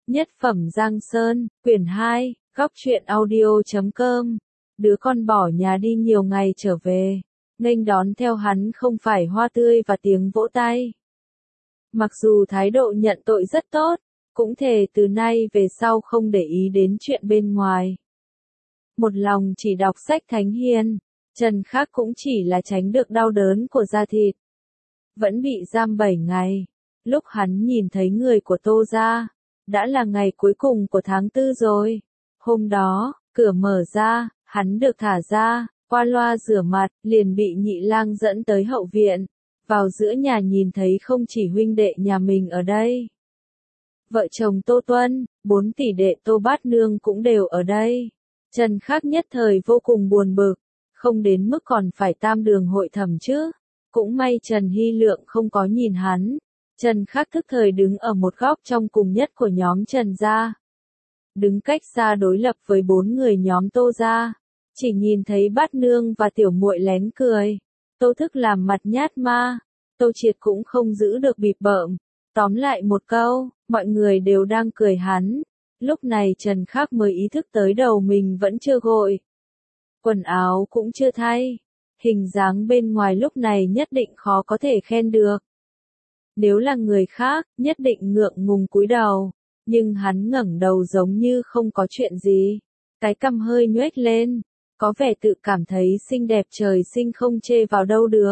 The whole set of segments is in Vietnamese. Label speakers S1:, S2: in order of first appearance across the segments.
S1: Nhất phẩm Giang Sơn, quyển 2, góc truyện audio.com. Đứa con bỏ nhà đi nhiều ngày trở về, nghênh đón theo hắn không phải hoa tươi và tiếng vỗ tay. Mặc dù thái độ nhận tội rất tốt, cũng thề từ nay về sau không để ý đến chuyện bên ngoài. Một lòng chỉ đọc sách thánh hiền, Trần Khắc cũng chỉ là tránh được đau đớn của da thịt. Vẫn bị giam 7 ngày, lúc hắn nhìn thấy người của Tô gia, đã là ngày cuối cùng của tháng 4 rồi. Hôm đó, cửa mở ra, hắn được thả ra, qua loa rửa mặt, liền bị Nhị Lang dẫn tới hậu viện. Vào giữa nhà nhìn thấy không chỉ huynh đệ nhà mình ở đây. Vợ chồng Tô Tuân, 4 tỷ đệ Tô Bát Nương cũng đều ở đây. Trần Khắc nhất thời vô cùng buồn bực, không đến mức còn phải tam đường hội thẩm chứ. Cũng may Trần Hy Lượng không có nhìn hắn. Trần Khắc thức thời đứng ở một góc trong cùng nhất của nhóm Trần gia. Đứng cách xa đối lập với 4 người nhóm Tô gia. Chỉ nhìn thấy Bát Nương và tiểu muội lén cười. Tô Thức làm mặt nhát ma. Tô Triệt cũng không giữ được bịp bợm. Tóm lại một câu, mọi người đều đang cười hắn. Lúc này Trần Khắc mới ý thức tới đầu mình vẫn chưa gội. Quần áo cũng chưa thay. Hình dáng bên ngoài lúc này nhất định khó có thể khen được. Nếu là người khác, nhất định ngượng ngùng cúi đầu. Nhưng hắn ngẩng đầu giống như không có chuyện gì. Cái cằm hơi nhoếch lên. Có vẻ tự cảm thấy xinh đẹp trời sinh không chê vào đâu được.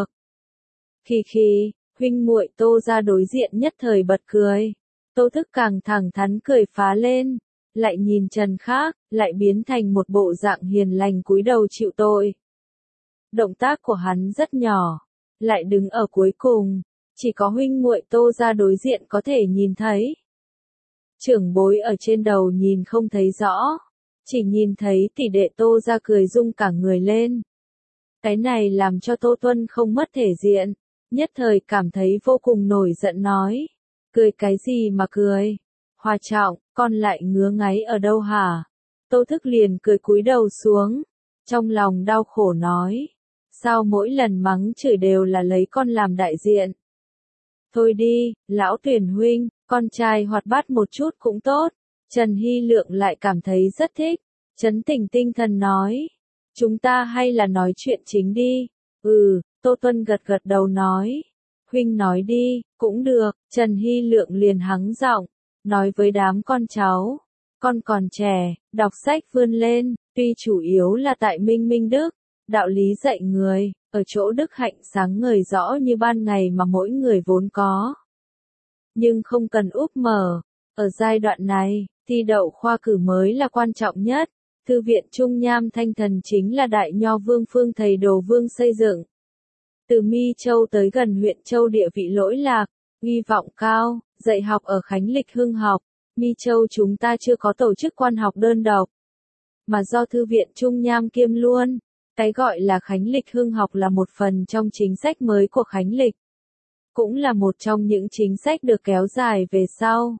S1: Khi, huynh muội Tô ra đối diện nhất thời bật cười. Tô Thức càng thẳng thắn cười phá lên. Lại nhìn Trần Khắc, lại biến thành một bộ dạng hiền lành cúi đầu chịu tội. Động tác của hắn rất nhỏ, lại đứng ở cuối cùng, chỉ có huynh muội Tô ra đối diện có thể nhìn thấy. Trưởng bối ở trên đầu nhìn không thấy rõ, chỉ nhìn thấy tỷ đệ Tô ra cười rung cả người lên. Cái này làm cho Tô Tuân không mất thể diện, nhất thời cảm thấy vô cùng nổi giận nói. Cười cái gì mà cười? Hòa Trọng, con lại ngứa ngáy ở đâu hả? Tô Thức liền cười cúi đầu xuống, trong lòng đau khổ nói. Sao mỗi lần mắng chửi đều là lấy con làm đại diện? Thôi đi, lão Tuyển huynh, con trai hoạt bát một chút cũng tốt. Trần Hy Lượng lại cảm thấy rất thích, trấn tĩnh tinh thần nói. Chúng ta hay là nói chuyện chính đi. Tô Tuân gật gật đầu nói. Huynh nói đi, cũng được. Trần Hy Lượng liền hắng giọng, nói với đám con cháu. Con còn trẻ, đọc sách vươn lên, tuy chủ yếu là tại Minh Minh Đức. Đạo lý dạy người, ở chỗ đức hạnh sáng ngời rõ như ban ngày mà mỗi người vốn có. Nhưng không cần úp mở. Ở giai đoạn này, thi đậu khoa cử mới là quan trọng nhất. Thư viện Trung Nham Thanh Thần chính là đại nho vương phương thầy đồ vương xây dựng. Từ Mi Châu tới gần huyện Châu địa vị lỗi lạc, uy vọng cao, dạy học ở Khánh Lịch Hưng học. Mi Châu chúng ta chưa có tổ chức quan học đơn độc, mà do Thư viện Trung Nham kiêm luôn. Cái gọi là Khánh Lịch Hưng học là một phần trong chính sách mới của Khánh Lịch. Cũng là một trong những chính sách được kéo dài về sau.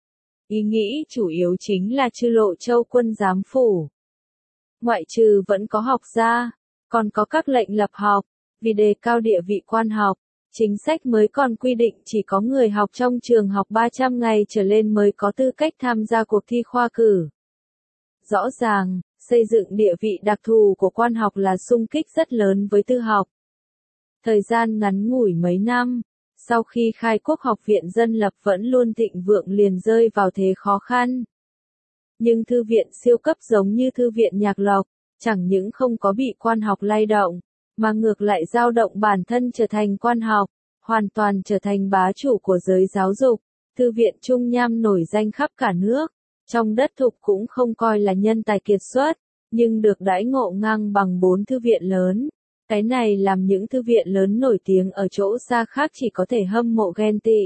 S1: Ý nghĩ chủ yếu chính là Chư Lộ Châu quân giám phủ. Ngoại trừ vẫn có học gia, còn có các lệnh lập học, vì đề cao địa vị quan học. Chính sách mới còn quy định chỉ có người học trong trường học 300 ngày trở lên mới có tư cách tham gia cuộc thi khoa cử. Rõ ràng, xây dựng địa vị đặc thù của quan học là xung kích rất lớn với tư học. Thời gian ngắn ngủi mấy năm, sau khi khai quốc học viện dân lập vẫn luôn thịnh vượng liền rơi vào thế khó khăn. Nhưng thư viện siêu cấp giống như thư viện Nhạc Lộc, chẳng những không có bị quan học lay động, mà ngược lại dao động bản thân trở thành quan học, hoàn toàn trở thành bá chủ của giới giáo dục. Thư viện Trung Nham nổi danh khắp cả nước, trong đất thục cũng không coi là nhân tài kiệt xuất, nhưng được đãi ngộ ngang bằng 4 thư viện lớn. Cái này làm những thư viện lớn nổi tiếng ở chỗ xa khác chỉ có thể hâm mộ ghen tị.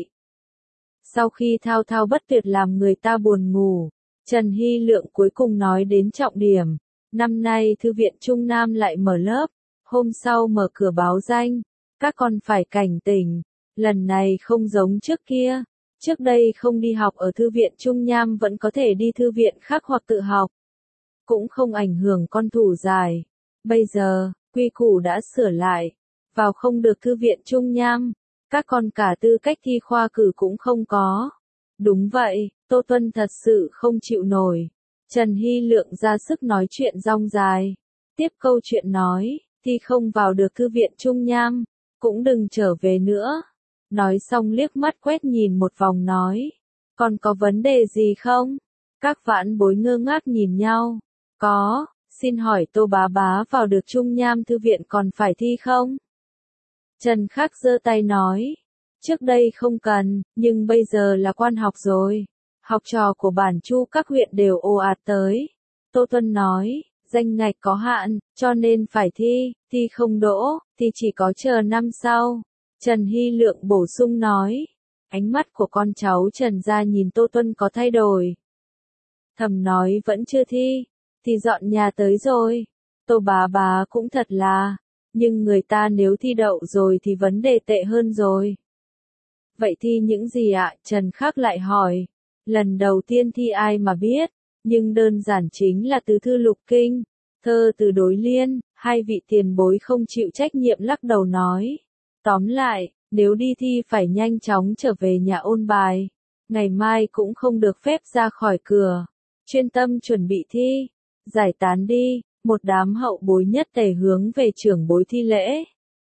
S1: Sau khi thao thao bất tuyệt làm người ta buồn ngủ, Trần Hy Lượng cuối cùng nói đến trọng điểm. Năm nay Thư viện Trung Nam lại mở lớp, hôm sau mở cửa báo danh. Các con phải cảnh tỉnh, lần này không giống trước kia. Trước đây không đi học ở Thư viện Trung Nham vẫn có thể đi thư viện khác hoặc tự học. Cũng không ảnh hưởng con thủ giải. Bây giờ, quy củ đã sửa lại. Vào không được Thư viện Trung Nham. Các con cả tư cách thi khoa cử cũng không có. Đúng vậy, Tô Tuân thật sự không chịu nổi. Trần Hy Lượng ra sức nói chuyện rong dài. Tiếp câu chuyện nói, thì không vào được thư viện Trung Nham, cũng đừng trở về nữa. Nói xong liếc mắt quét nhìn một vòng nói, còn có vấn đề gì không? Các vãn bối ngơ ngác nhìn nhau. Có, xin hỏi Tô bá bá vào được Trung Nham thư viện còn phải thi không? Trần Khắc giơ tay nói, trước đây không cần, nhưng bây giờ là quan học rồi. Học trò của bản Chu các huyện đều ồ ạt tới. Tô Tuân nói, danh ngạch có hạn, cho nên phải thi không đỗ, thì chỉ có chờ năm sau. Trần Hy Lượng bổ sung nói, ánh mắt của con cháu Trần gia nhìn Tô Tuân có thay đổi. Thầm nói vẫn chưa thi, thì dọn nhà tới rồi. Tô bá bá cũng thật là, nhưng người ta nếu thi đậu rồi thì vấn đề tệ hơn rồi. Vậy thi những gì ạ? Trần Khắc lại hỏi. Lần đầu tiên thi ai mà biết, nhưng đơn giản chính là từ thư lục kinh, thơ từ đối liên. Hai vị tiền bối không chịu trách nhiệm lắc đầu nói. Tóm lại, nếu đi thi phải nhanh chóng trở về nhà ôn bài. Ngày mai cũng không được phép ra khỏi cửa. Chuyên tâm chuẩn bị thi. Giải tán đi, một đám hậu bối nhất tề hướng về trưởng bối thi lễ.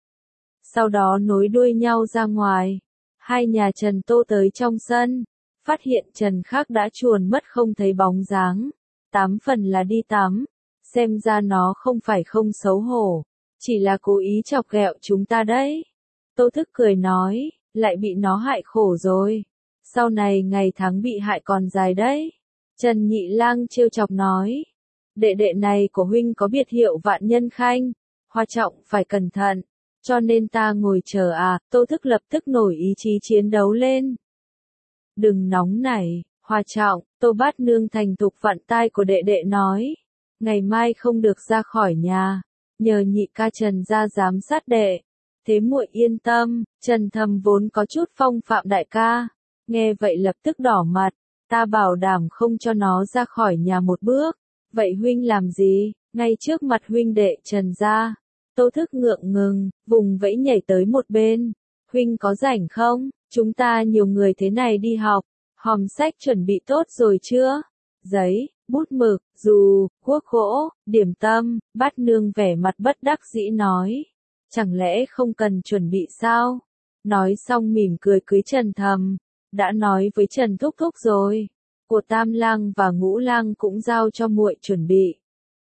S1: Sau đó nối đuôi nhau ra ngoài. Hai nhà Trần Tô tới trong sân. Phát hiện Trần Khắc đã chuồn mất không thấy bóng dáng. 8 phần là đi tắm. Xem ra nó không phải không xấu hổ. Chỉ là cố ý chọc ghẹo chúng ta đấy. Tô Thức cười nói, lại bị nó hại khổ rồi. Sau này ngày tháng bị hại còn dài đấy. Trần Nhị Lang trêu chọc nói. Đệ đệ này của huynh có biệt hiệu Vạn Nhân Khanh. Hoa Trọng phải cẩn thận. Cho nên ta ngồi chờ à. Tô Thức lập tức nổi ý chí chiến đấu lên. Đừng nóng nảy, Hoa Trọng. Tô Bát Nương thành thục vặn tai của đệ đệ nói. Ngày mai không được ra khỏi nhà. Nhờ nhị ca Trần ra giám sát đệ. Thế muội yên tâm. Trần Thầm vốn có chút phong phạm đại ca. Nghe vậy lập tức đỏ mặt. Ta bảo đảm không cho nó ra khỏi nhà một bước. Vậy huynh làm gì? Ngay trước mặt huynh đệ Trần ra. Tô Thức ngượng ngừng, vùng vẫy nhảy tới một bên. Huynh có rảnh không? Chúng ta nhiều người thế này đi học. Hòm sách chuẩn bị tốt rồi chưa? Giấy, bút mực, dù, cuốc gỗ, điểm tâm. Bát Nương vẻ mặt bất đắc dĩ nói. Chẳng lẽ không cần chuẩn bị sao? Nói xong mỉm cười cưới Trần Thầm. Đã nói với Trần Thúc Thúc rồi. Của Tam Lang và Ngũ Lang cũng giao cho muội chuẩn bị.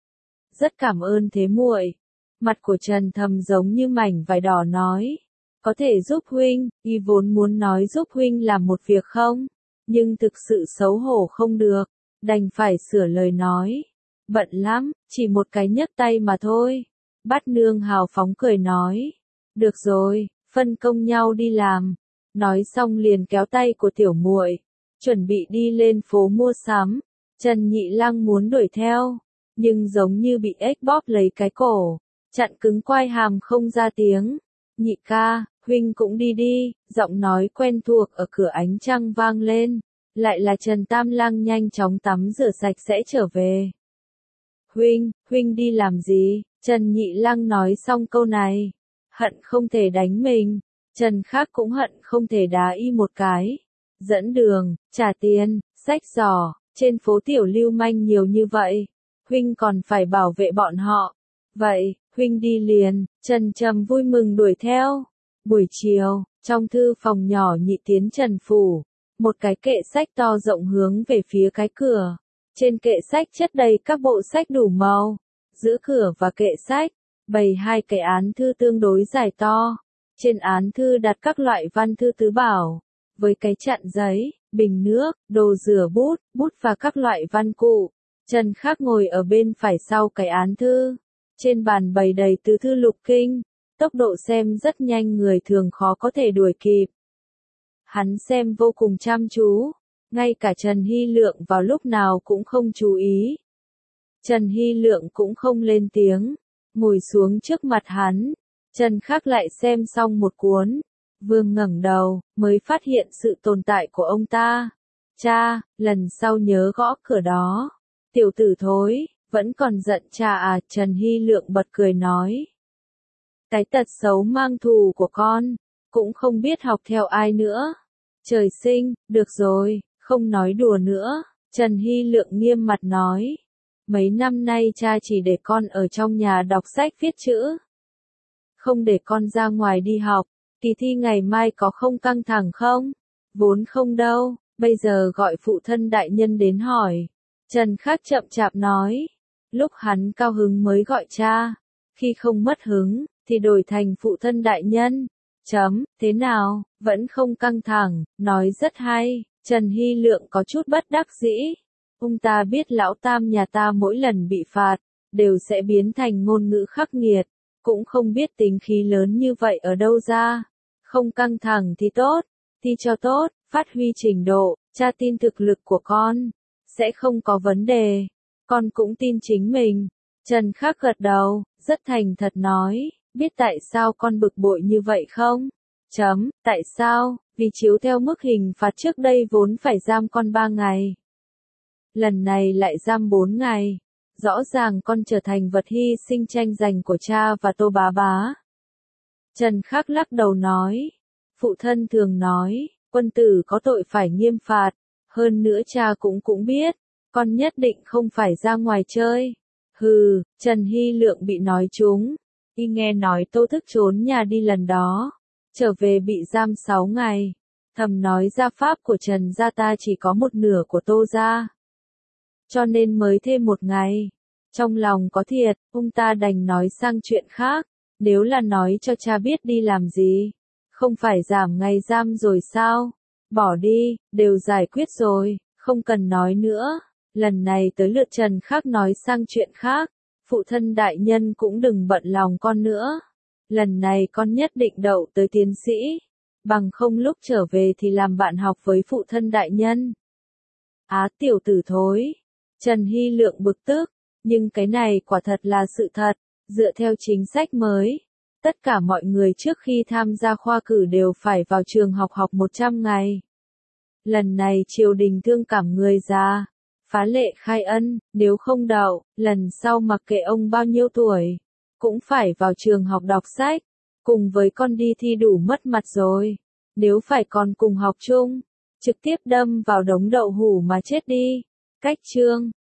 S1: Rất cảm ơn thế muội. Mặt của Trần Thầm giống như mảnh vải đỏ nói. Có thể giúp huynh, y vốn muốn nói giúp huynh làm một việc không? Nhưng thực sự xấu hổ không được, đành phải sửa lời nói. Bận lắm, chỉ một cái nhấc tay mà thôi. Bát Nương hào phóng cười nói. Được rồi, phân công nhau đi làm. Nói xong liền kéo tay của tiểu muội, chuẩn bị đi lên phố mua sắm. Trần Nhị Lang muốn đuổi theo, nhưng giống như bị ếch bóp lấy cái cổ, chặn cứng quai hàm không ra tiếng. Nhị ca, huynh cũng đi đi, giọng nói quen thuộc ở cửa ánh trăng vang lên. Lại là Trần Tam Lang nhanh chóng tắm rửa sạch sẽ trở về. Huynh đi làm gì? Trần Nhị Lang nói xong câu này, hận không thể đánh mình. Trần Khắc cũng hận không thể đá y một cái. Dẫn đường, trả tiền, xách giỏ, trên phố tiểu lưu manh nhiều như vậy. Huynh còn phải bảo vệ bọn họ. Vậy, huynh đi liền. Trần Trầm vui mừng đuổi theo. Buổi chiều, trong thư phòng nhỏ Nhị Tiến Trần phủ, một cái kệ sách to rộng hướng về phía cái cửa. Trên kệ sách chất đầy các bộ sách đủ màu. Giữa cửa và kệ sách, bày hai cái án thư tương đối dài to. Trên án thư đặt các loại văn thư tứ bảo, với cái chặn giấy, bình nước, đồ rửa bút, bút và các loại văn cụ. Trần Khắc ngồi ở bên phải sau cái án thư. Trên bàn bày đầy từ thư lục kinh, tốc độ xem rất nhanh người thường khó có thể đuổi kịp. Hắn xem vô cùng chăm chú, ngay cả Trần Hy Lượng vào lúc nào cũng không chú ý. Trần Hy Lượng cũng không lên tiếng, ngồi xuống trước mặt hắn. Trần Khắc lại xem xong một cuốn, vương ngẩng đầu, mới phát hiện sự tồn tại của ông ta. Cha, lần sau nhớ gõ cửa đó. Tiểu tử thối, vẫn còn giận cha à? Trần Hy Lượng bật cười nói. Cái tật xấu mang thù của con, cũng không biết học theo ai nữa. Trời sinh, được rồi, Không nói đùa nữa, Trần Hy Lượng nghiêm mặt nói. Mấy năm nay cha chỉ để con ở trong nhà đọc sách viết chữ. Không để con ra ngoài đi học. Kỳ thi ngày mai có không căng thẳng không? Vốn không đâu, bây giờ gọi phụ thân đại nhân đến hỏi. Trần Khắc chậm chạp nói. Lúc hắn cao hứng mới gọi cha. Khi không mất hứng, thì đổi thành phụ thân đại nhân. Thế nào, vẫn không căng thẳng, nói rất hay. Trần Hy Lượng có chút bất đắc dĩ. Ông ta biết lão tam nhà ta mỗi lần bị phạt, đều sẽ biến thành ngôn ngữ khắc nghiệt. Cũng không biết tính khí lớn như vậy ở đâu ra. Không căng thẳng thì tốt, thi cho tốt, phát huy trình độ, cha tin thực lực của con. Sẽ không có vấn đề. Con cũng tin chính mình. Trần Khắc gật đầu, rất thành thật nói, biết tại sao con bực bội như vậy không? Tại sao? Vì chiếu theo mức hình phạt trước đây vốn phải giam con 3 ngày. Lần này lại giam 4 ngày. Rõ ràng con trở thành vật hy sinh tranh giành của cha và Tô Bá Bá. Trần Khắc lắc đầu nói. Phụ thân thường nói, quân tử có tội phải nghiêm phạt. Hơn nữa cha cũng biết, con nhất định không phải ra ngoài chơi. Hừ, Trần Hy Lượng bị nói trúng. Y nghe nói Tô Thức trốn nhà đi lần đó. Trở về bị giam 6 ngày. Thầm nói gia pháp của Trần gia ta chỉ có một nửa của Tô gia. Cho nên mới thêm 1 ngày. Trong lòng có thiệt, ông ta đành nói sang chuyện khác. Nếu là nói cho cha biết đi làm gì. Không phải giảm ngày giam rồi sao? Bỏ đi, đều giải quyết rồi, không cần nói nữa. Lần này tới lượt Trần Khắc nói sang chuyện khác. Phụ thân đại nhân cũng đừng bận lòng con nữa. Lần này con nhất định đậu tới tiến sĩ. Bằng không lúc trở về thì làm bạn học với phụ thân đại nhân. Á tiểu tử thối. Trần Hy Lượng bực tức. Nhưng cái này quả thật là sự thật. Dựa theo chính sách mới. Tất cả mọi người trước khi tham gia khoa cử đều phải vào trường học 100 ngày. Lần này triều đình thương cảm người già. Phá lệ khai ân, nếu không đậu, lần sau mặc kệ ông bao nhiêu tuổi. Cũng phải vào trường học đọc sách. Cùng với con đi thi đủ mất mặt rồi. Nếu phải còn cùng học chung, trực tiếp đâm vào đống đậu hủ mà chết đi. Cách chương